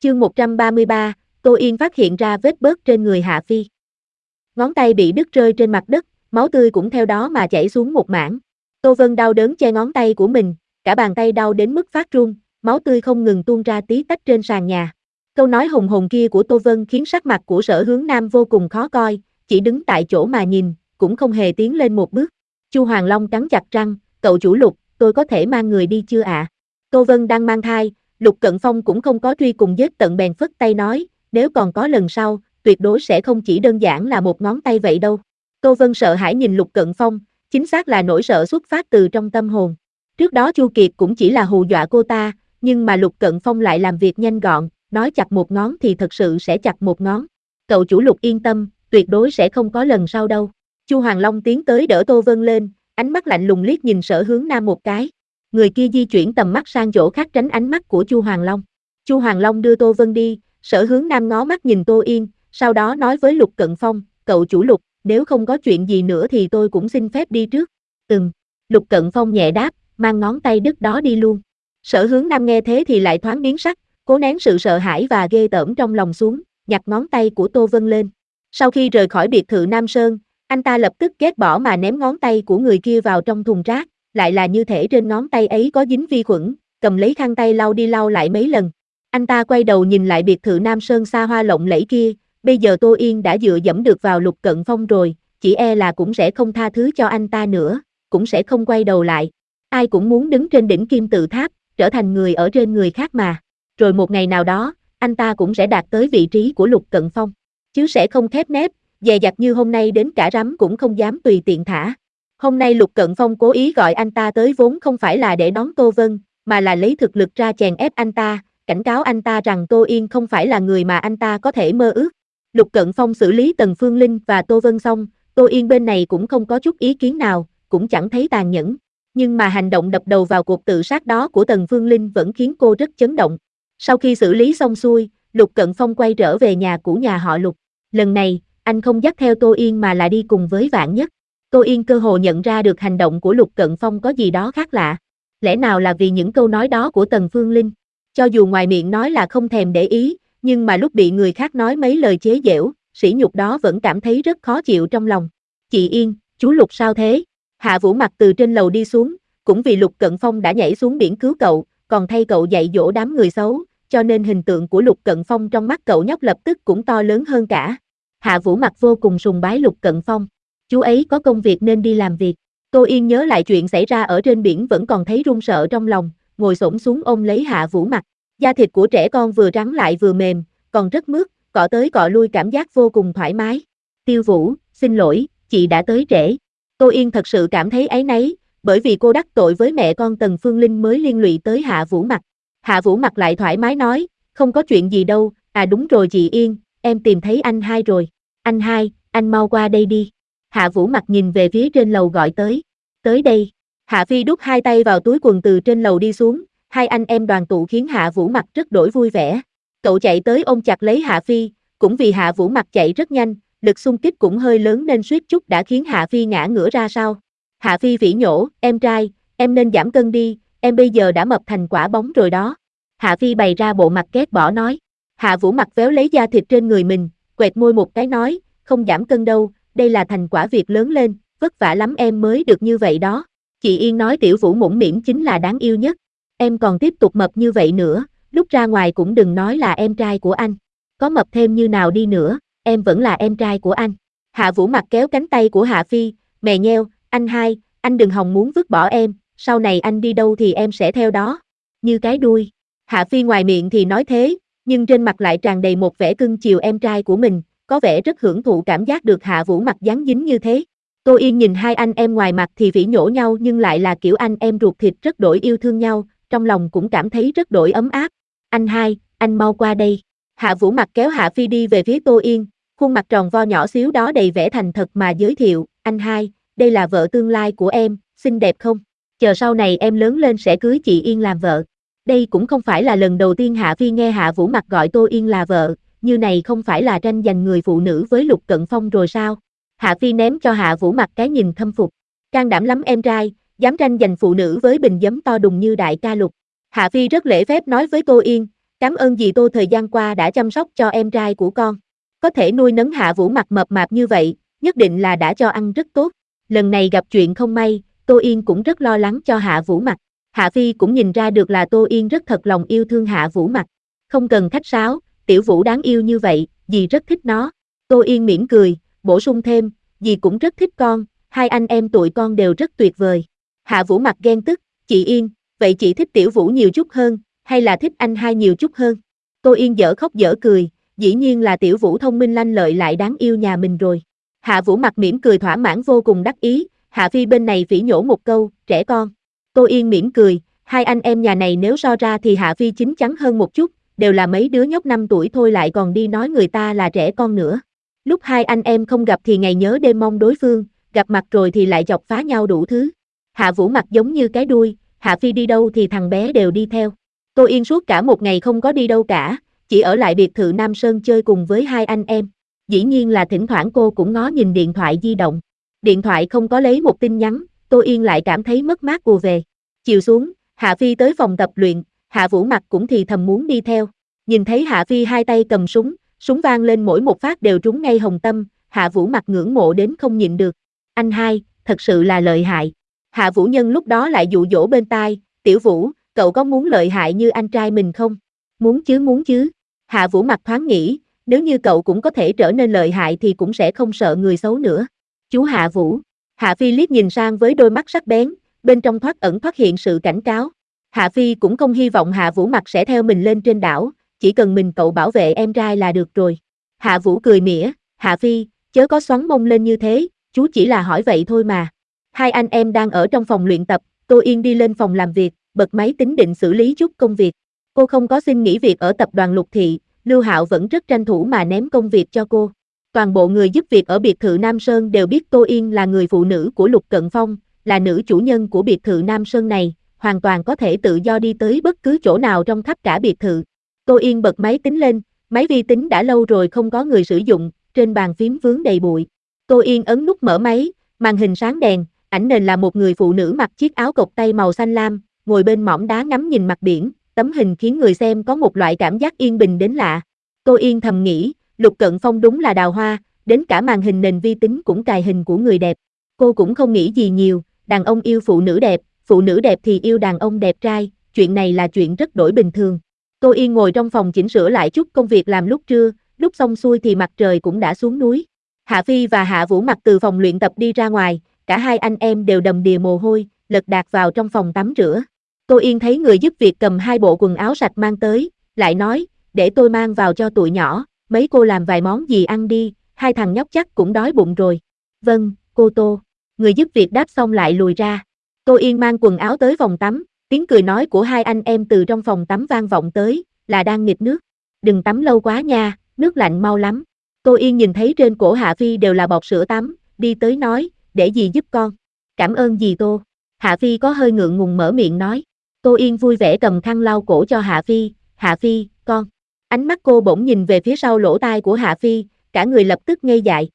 Chương 133, Tô Yên phát hiện ra vết bớt trên người Hạ Phi. Ngón tay bị đứt rơi trên mặt đất, máu tươi cũng theo đó mà chảy xuống một mảng. Tô Vân đau đớn che ngón tay của mình, cả bàn tay đau đến mức phát run, máu tươi không ngừng tuôn ra tí tách trên sàn nhà. Câu nói hùng hồn kia của Tô Vân khiến sắc mặt của Sở Hướng Nam vô cùng khó coi, chỉ đứng tại chỗ mà nhìn, cũng không hề tiến lên một bước. Chu Hoàng Long cắn chặt răng, cậu chủ Lục, tôi có thể mang người đi chưa ạ? Tô Vân đang mang thai, Lục Cận Phong cũng không có truy cùng giết tận bèn phất tay nói, nếu còn có lần sau, tuyệt đối sẽ không chỉ đơn giản là một ngón tay vậy đâu. Tô Vân sợ hãi nhìn Lục Cận Phong, chính xác là nỗi sợ xuất phát từ trong tâm hồn. Trước đó Chu Kiệt cũng chỉ là hù dọa cô ta, nhưng mà Lục Cận Phong lại làm việc nhanh gọn, nói chặt một ngón thì thật sự sẽ chặt một ngón. Cậu chủ Lục yên tâm, tuyệt đối sẽ không có lần sau đâu. Chu Hoàng Long tiến tới đỡ Tô Vân lên, ánh mắt lạnh lùng liếc nhìn Sở Hướng Nam một cái. Người kia di chuyển tầm mắt sang chỗ khác tránh ánh mắt của Chu Hoàng Long. Chu Hoàng Long đưa Tô Vân đi, Sở Hướng Nam ngó mắt nhìn Tô Yên, sau đó nói với Lục Cận Phong, cậu chủ Lục, nếu không có chuyện gì nữa thì tôi cũng xin phép đi trước. Lục Cận Phong nhẹ đáp, mang ngón tay đứt đó đi luôn. Sở Hướng Nam nghe thế thì lại thoáng biến sắc, cố nén sự sợ hãi và ghê tởm trong lòng xuống, nhặt ngón tay của Tô Vân lên. Sau khi rời khỏi biệt thự Nam Sơn, anh ta lập tức ghét bỏ mà ném ngón tay của người kia vào trong thùng rác, lại là như thể trên ngón tay ấy có dính vi khuẩn, cầm lấy khăn tay lau đi lau lại mấy lần. Anh ta quay đầu nhìn lại biệt thự Nam Sơn xa hoa lộng lẫy kia, bây giờ Tô Yên đã dựa dẫm được vào Lục Cận Phong rồi, chỉ e là cũng sẽ không tha thứ cho anh ta nữa, cũng sẽ không quay đầu lại. Ai cũng muốn đứng trên đỉnh kim tự tháp, trở thành người ở trên người khác mà. Rồi một ngày nào đó, anh ta cũng sẽ đạt tới vị trí của Lục Cận Phong, chứ sẽ không khép nép, dè dặt như hôm nay đến cả rắm cũng không dám tùy tiện thả. Hôm nay Lục Cận Phong cố ý gọi anh ta tới vốn không phải là để đón Tô Vân, mà là lấy thực lực ra chèn ép anh ta, cảnh cáo anh ta rằng Tô Yên không phải là người mà anh ta có thể mơ ước. Lục Cận Phong xử lý Tần Phương Linh và Tô Vân xong, Tô Yên bên này cũng không có chút ý kiến nào, cũng chẳng thấy tàn nhẫn. Nhưng mà hành động đập đầu vào cuộc tự sát đó của Tần Phương Linh vẫn khiến cô rất chấn động. Sau khi xử lý xong xuôi, Lục Cận Phong quay trở về nhà của nhà họ Lục. Lần này, anh không dắt theo Tô Yên mà là đi cùng với Vạn Nhất. Tô Yên cơ hồ nhận ra được hành động của Lục Cận Phong có gì đó khác lạ. Lẽ nào là vì những câu nói đó của Tần Phương Linh? Cho dù ngoài miệng nói là không thèm để ý, nhưng mà lúc bị người khác nói mấy lời chế giễu, sỉ nhục đó vẫn cảm thấy rất khó chịu trong lòng. Chị Yên, chú Lục sao thế? Hạ Vũ Mặc từ trên lầu đi xuống, cũng vì Lục Cận Phong đã nhảy xuống biển cứu cậu, còn thay cậu dạy dỗ đám người xấu, cho nên hình tượng của Lục Cận Phong trong mắt cậu nhóc lập tức cũng to lớn hơn cả. Hạ Vũ Mặc vô cùng sùng bái Lục Cận Phong. Chú ấy có công việc nên đi làm việc. Tô Yên nhớ lại chuyện xảy ra ở trên biển vẫn còn thấy run sợ trong lòng, ngồi xổm xuống ôm lấy Hạ Vũ Mặc. Da thịt của trẻ con vừa rắn lại vừa mềm, còn rất mướt, cọ tới cọ lui cảm giác vô cùng thoải mái. Tiêu Vũ, xin lỗi, chị đã tới trễ. Tô Yên thật sự cảm thấy áy náy, bởi vì cô đắc tội với mẹ con Tần Phương Linh mới liên lụy tới Hạ Vũ Mặc. Hạ Vũ Mặc lại thoải mái nói, không có chuyện gì đâu, à đúng rồi chị Yên, em tìm thấy anh hai rồi. Anh hai, anh mau qua đây đi. Hạ Vũ Mặc nhìn về phía trên lầu gọi tới đây. Hạ Phi đút hai tay vào túi quần từ trên lầu đi xuống, hai anh em đoàn tụ khiến Hạ Vũ Mặc rất đổi vui vẻ. Cậu chạy tới ôm chặt lấy Hạ Phi, cũng vì Hạ Vũ Mặc chạy rất nhanh, lực xung kích cũng hơi lớn nên suýt chút đã khiến Hạ Phi ngã ngửa ra sau. Hạ Phi phỉ nhổ, em trai, em nên giảm cân đi, em bây giờ đã mập thành quả bóng rồi đó. Hạ Phi bày ra bộ mặt ghét bỏ nói. Hạ Vũ Mặc véo lấy da thịt trên người mình, quẹt môi một cái nói, không giảm cân đâu, đây là thành quả việc lớn lên, vất vả lắm em mới được như vậy đó. Chị Yên nói Tiểu Vũ mũm mĩm chính là đáng yêu nhất. Em còn tiếp tục mập như vậy nữa, lúc ra ngoài cũng đừng nói là em trai của anh. Có mập thêm như nào đi nữa, em vẫn là em trai của anh. Hạ Vũ Mặc kéo cánh tay của Hạ Phi, mè nheo, anh hai, anh đừng hòng muốn vứt bỏ em, sau này anh đi đâu thì em sẽ theo đó. Như cái đuôi. Hạ Phi ngoài miệng thì nói thế, nhưng trên mặt lại tràn đầy một vẻ cưng chiều em trai của mình, có vẻ rất hưởng thụ cảm giác được Hạ Vũ Mặc dán dính như thế. Tô Yên nhìn hai anh em ngoài mặt thì phỉ nhổ nhau nhưng lại là kiểu anh em ruột thịt rất đổi yêu thương nhau, trong lòng cũng cảm thấy rất đổi ấm áp. Anh hai, anh mau qua đây. Hạ Vũ Mặc kéo Hạ Phi đi về phía Tô Yên, khuôn mặt tròn vo nhỏ xíu đó đầy vẻ thành thật mà giới thiệu, anh hai, đây là vợ tương lai của em, xinh đẹp không? Chờ sau này em lớn lên sẽ cưới chị Yên làm vợ. Đây cũng không phải là lần đầu tiên Hạ Phi nghe Hạ Vũ Mặc gọi Tô Yên là vợ, như này không phải là tranh giành người phụ nữ với Lục Cận Phong rồi sao? Hạ Phi ném cho Hạ Vũ Mặc cái nhìn khâm phục. Can đảm lắm em trai, dám tranh giành phụ nữ với bình giấm to đùng như đại ca Lục. Hạ Phi rất lễ phép nói với Tô Yên, Cảm ơn dì Tô thời gian qua đã chăm sóc cho em trai của con. Có thể nuôi nấng Hạ Vũ mặt mập mạp như vậy, nhất định là đã cho ăn rất tốt. Lần này gặp chuyện không may, Tô Yên cũng rất lo lắng cho Hạ Vũ mặt. Hạ Phi cũng nhìn ra được là Tô Yên rất thật lòng yêu thương Hạ Vũ mặt. Không cần khách sáo, tiểu Vũ đáng yêu như vậy, dì rất thích nó. Tô Yên mỉm cười, bổ sung thêm, dì cũng rất thích con, hai anh em tụi con đều rất tuyệt vời. Hạ Vũ mặt ghen tức, chị Yên, vậy chị thích tiểu Vũ nhiều chút hơn, hay là thích anh hai nhiều chút hơn? Tô Yên dở khóc dở cười, dĩ nhiên là tiểu Vũ thông minh lanh lợi lại đáng yêu nhà mình rồi. Hạ Vũ mặt mỉm cười thỏa mãn vô cùng đắc ý, Hạ Phi bên này phỉ nhổ một câu, trẻ con. Tô Yên mỉm cười, hai anh em nhà này nếu so ra thì Hạ Phi chín chắn hơn một chút, đều là mấy đứa nhóc 5 tuổi thôi lại còn đi nói người ta là trẻ con nữa. Lúc hai anh em không gặp thì ngày nhớ đêm mong đối phương, gặp mặt rồi thì lại chọc phá nhau đủ thứ. Hạ Vũ mặt giống như cái đuôi, Hạ Phi đi đâu thì thằng bé đều đi theo. Tô Yên suốt cả một ngày không có đi đâu cả, chỉ ở lại biệt thự Nam Sơn chơi cùng với hai anh em. Dĩ nhiên là thỉnh thoảng cô cũng ngó nhìn điện thoại di động. Điện thoại không có lấy một tin nhắn, Tô Yên lại cảm thấy mất mát ùa về. Chiều xuống, Hạ Phi tới phòng tập luyện, Hạ Vũ mặt cũng thì thầm muốn đi theo. Nhìn thấy Hạ Phi hai tay cầm súng, súng vang lên mỗi một phát đều trúng ngay hồng tâm, Hạ Vũ mặt ngưỡng mộ đến không nhịn được. Anh hai, thật sự là lợi hại. Hạ Vũ Nhân lúc đó lại dụ dỗ bên tai, tiểu Vũ, cậu có muốn lợi hại như anh trai mình không? Muốn chứ. Hạ Vũ mặt thoáng nghĩ, nếu như cậu cũng có thể trở nên lợi hại thì cũng sẽ không sợ người xấu nữa. Chú Hạ Vũ. Hạ Phi liếc nhìn sang với đôi mắt sắc bén, bên trong thoát ẩn thoát hiện sự cảnh cáo. Hạ Phi cũng không hy vọng Hạ Vũ mặt sẽ theo mình lên trên đảo, chỉ cần mình cậu bảo vệ em trai là được rồi. Hạ Vũ cười mỉa, Hạ Phi, chớ có xoắn mông lên như thế, chú chỉ là hỏi vậy thôi mà. Hai anh em đang ở trong phòng luyện tập, Tô Yên đi lên phòng làm việc, bật máy tính định xử lý chút công việc. Cô không có xin nghỉ việc ở tập đoàn Lục Thị, Lưu Hạo vẫn rất tranh thủ mà ném công việc cho cô. Toàn bộ người giúp việc ở biệt thự Nam Sơn đều biết Tô Yên là người phụ nữ của Lục Cận Phong, là nữ chủ nhân của biệt thự Nam Sơn này, hoàn toàn có thể tự do đi tới bất cứ chỗ nào trong khắp cả biệt thự. Tô Yên bật máy tính lên, máy vi tính đã lâu rồi không có người sử dụng, trên bàn phím vướng đầy bụi. Tô Yên ấn nút mở máy, màn hình sáng đèn, ảnh nền là một người phụ nữ mặc chiếc áo cộc tay màu xanh lam, ngồi bên mỏm đá ngắm nhìn mặt biển, tấm hình khiến người xem có một loại cảm giác yên bình đến lạ. Tô Yên thầm nghĩ, Lục Cận Phong đúng là đào hoa, đến cả màn hình nền vi tính cũng cài hình của người đẹp. Cô cũng không nghĩ gì nhiều, đàn ông yêu phụ nữ đẹp thì yêu đàn ông đẹp trai, chuyện này là chuyện rất đổi bình thường. Tô Yên ngồi trong phòng chỉnh sửa lại chút công việc làm lúc trưa, lúc xong xuôi thì mặt trời cũng đã xuống núi. Hạ Phi và Hạ Vũ mặt từ phòng luyện tập đi ra ngoài, cả hai anh em đều đầm đìa mồ hôi, lật đạc vào trong phòng tắm rửa. Tô Yên thấy người giúp việc cầm hai bộ quần áo sạch mang tới, lại nói, để tôi mang vào cho tụi nhỏ, mấy cô làm vài món gì ăn đi, hai thằng nhóc chắc cũng đói bụng rồi. Vâng, cô Tô. Người giúp việc đáp xong lại lùi ra. Tô Yên mang quần áo tới phòng tắm, tiếng cười nói của hai anh em từ trong phòng tắm vang vọng tới, là đang nghịch nước. Đừng tắm lâu quá nha, nước lạnh mau lắm. Tô Yên nhìn thấy trên cổ Hạ Phi đều là bọt sữa tắm, đi tới nói, để dì giúp con. Cảm ơn dì Tô. Hạ Phi có hơi ngượng ngùng mở miệng nói. Tô Yên vui vẻ cầm khăn lau cổ cho Hạ Phi, con. Ánh mắt cô bỗng nhìn về phía sau lỗ tai của Hạ Phi, cả người lập tức ngây dại.